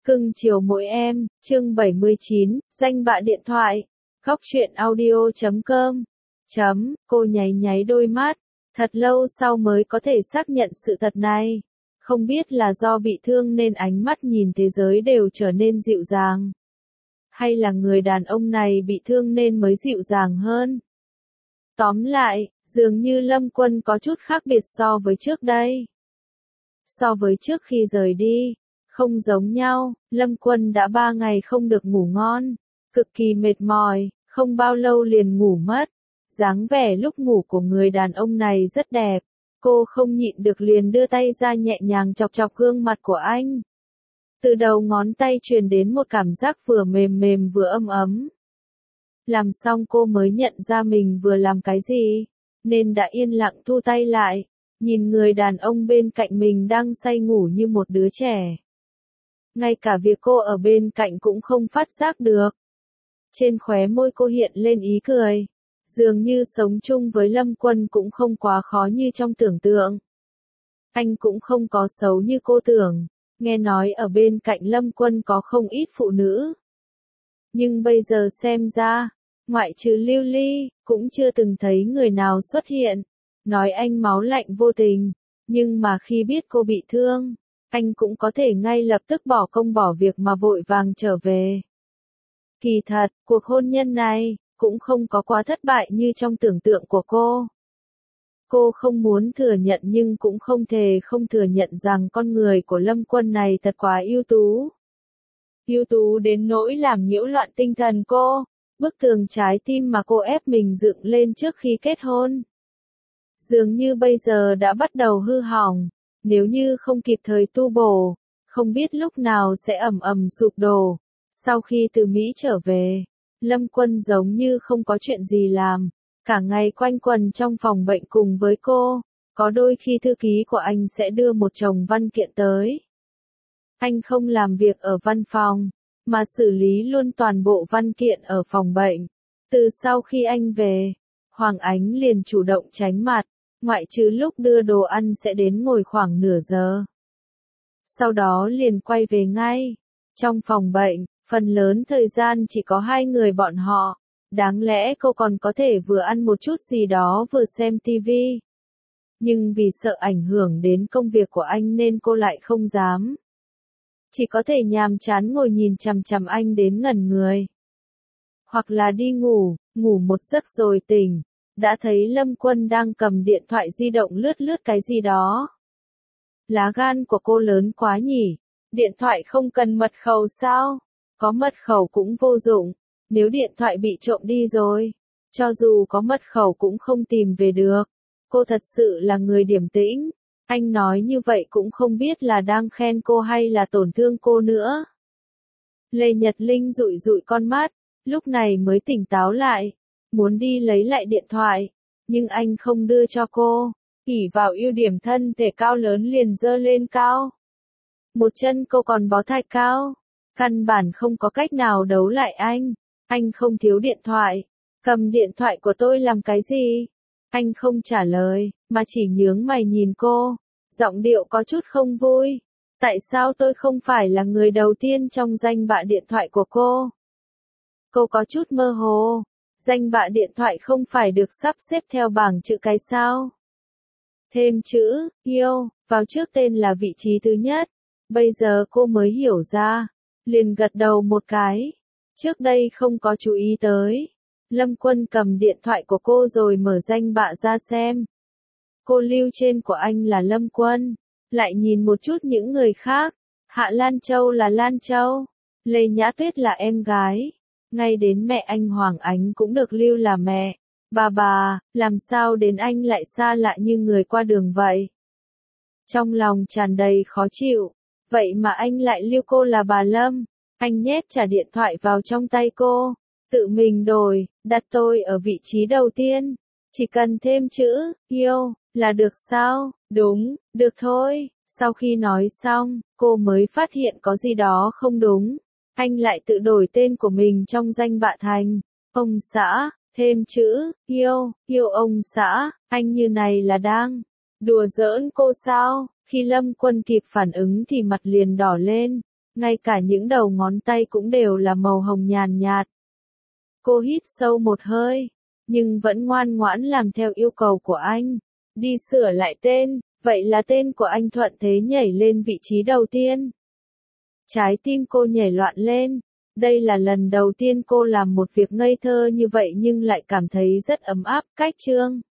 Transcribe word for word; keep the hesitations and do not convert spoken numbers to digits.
Cưng chiều mỗi em, chương bảy mươi chín, danh bạ điện thoại. Góc truyện audio chấm com. Chấm, cô nháy nháy đôi mắt, thật lâu sau mới có thể xác nhận sự thật này. Không biết là do bị thương nên ánh mắt nhìn thế giới đều trở nên dịu dàng. Hay là người đàn ông này bị thương nên mới dịu dàng hơn. Tóm lại, dường như Lâm Quân có chút khác biệt so với trước đây. So với trước khi rời đi, không giống nhau, Lâm Quân đã ba ngày không được ngủ ngon, cực kỳ mệt mỏi, không bao lâu liền ngủ mất. Dáng vẻ lúc ngủ của người đàn ông này rất đẹp, cô không nhịn được liền đưa tay ra nhẹ nhàng chọc chọc gương mặt của anh. Từ đầu ngón tay truyền đến một cảm giác vừa mềm mềm vừa ấm ấm. Làm xong cô mới nhận ra mình vừa làm cái gì, nên đã yên lặng thu tay lại, nhìn người đàn ông bên cạnh mình đang say ngủ như một đứa trẻ. Ngay cả việc cô ở bên cạnh cũng không phát giác được. Trên khóe môi cô hiện lên ý cười. Dường như sống chung với Lâm Quân cũng không quá khó như trong tưởng tượng. Anh cũng không có xấu như cô tưởng. Nghe nói ở bên cạnh Lâm Quân có không ít phụ nữ. Nhưng bây giờ xem ra, ngoại trừ Lưu Ly, cũng chưa từng thấy người nào xuất hiện. Nói anh máu lạnh vô tình. Nhưng mà khi biết cô bị thương, anh cũng có thể ngay lập tức bỏ công bỏ việc mà vội vàng trở về. Kỳ thật, cuộc hôn nhân này cũng không có quá thất bại như trong tưởng tượng của cô. Cô không muốn thừa nhận nhưng cũng không thể không thừa nhận rằng con người của Lâm Quân này thật quá ưu tú. Ưu tú đến nỗi làm nhiễu loạn tinh thần cô, bức tường trái tim mà cô ép mình dựng lên trước khi kết hôn. Dường như bây giờ đã bắt đầu hư hỏng, nếu như không kịp thời tu bổ, không biết lúc nào sẽ ầm ầm sụp đổ. Sau khi từ Mỹ trở về, Lâm Quân giống như không có chuyện gì làm, cả ngày quanh quẩn trong phòng bệnh cùng với cô, có đôi khi thư ký của anh sẽ đưa một chồng văn kiện tới. Anh không làm việc ở văn phòng, mà xử lý luôn toàn bộ văn kiện ở phòng bệnh. Từ sau khi anh về, Hoàng Ánh liền chủ động tránh mặt, ngoại trừ lúc đưa đồ ăn sẽ đến ngồi khoảng nửa giờ. Sau đó liền quay về ngay. Trong phòng bệnh, phần lớn thời gian chỉ có hai người bọn họ, đáng lẽ cô còn có thể vừa ăn một chút gì đó vừa xem tivi. Nhưng vì sợ ảnh hưởng đến công việc của anh nên cô lại không dám. Chỉ có thể nhàm chán ngồi nhìn chằm chằm anh đến ngẩn người. Hoặc là đi ngủ, ngủ một giấc rồi tỉnh, đã thấy Lâm Quân đang cầm điện thoại di động lướt lướt cái gì đó. Lá gan của cô lớn quá nhỉ, điện thoại không cần mật khẩu sao? Có mật khẩu cũng vô dụng, nếu điện thoại bị trộm đi rồi, cho dù có mật khẩu cũng không tìm về được. Cô thật sự là người điềm tĩnh, anh nói như vậy cũng không biết là đang khen cô hay là tổn thương cô nữa. Lê Nhật Linh dụi dụi con mắt, lúc này mới tỉnh táo lại, muốn đi lấy lại điện thoại, nhưng anh không đưa cho cô, ỷ vào ưu điểm thân thể cao lớn liền giơ lên cao. Một chân cô còn bó thạch cao. Căn bản không có cách nào đấu lại anh. Anh không thiếu điện thoại. Cầm điện thoại của tôi làm cái gì? Anh không trả lời, mà chỉ nhướng mày nhìn cô. Giọng điệu có chút không vui. Tại sao tôi không phải là người đầu tiên trong danh bạ điện thoại của cô? Cô có chút mơ hồ. Danh bạ điện thoại không phải được sắp xếp theo bảng chữ cái sao? Thêm chữ, yêu, vào trước tên là vị trí thứ nhất. Bây giờ cô mới hiểu ra. Liền gật đầu một cái. Trước đây không có chú ý tới. Lâm Quân cầm điện thoại của cô rồi mở danh bạ ra xem. Cô lưu trên của anh là Lâm Quân. Lại nhìn một chút những người khác. Hạ Lan Châu là Lan Châu. Lê Nhã Tuyết là em gái. Ngay đến mẹ anh Hoàng Ánh cũng được lưu là mẹ. Bà bà, làm sao đến anh lại xa lạ như người qua đường vậy? Trong lòng tràn đầy khó chịu. Vậy mà anh lại lưu cô là bà Lâm. Anh nhét trả điện thoại vào trong tay cô. Tự mình đổi, đặt tôi ở vị trí đầu tiên. Chỉ cần thêm chữ, yêu, là được sao? Đúng, được thôi. Sau khi nói xong, cô mới phát hiện có gì đó không đúng. Anh lại tự đổi tên của mình trong danh bạ thành ông xã, thêm chữ, yêu, yêu ông xã. Anh như này là đang đùa giỡn cô sao? Khi Lâm Quân kịp phản ứng thì mặt liền đỏ lên. ngay cả những đầu ngón tay cũng đều là màu hồng nhàn nhạt. Cô hít sâu một hơi, nhưng vẫn ngoan ngoãn làm theo yêu cầu của anh. Đi sửa lại tên, vậy là tên của anh thuận thế nhảy lên vị trí đầu tiên. Trái tim cô nhảy loạn lên. Đây là lần đầu tiên cô làm một việc ngây thơ như vậy nhưng lại cảm thấy rất ấm áp. Cách chương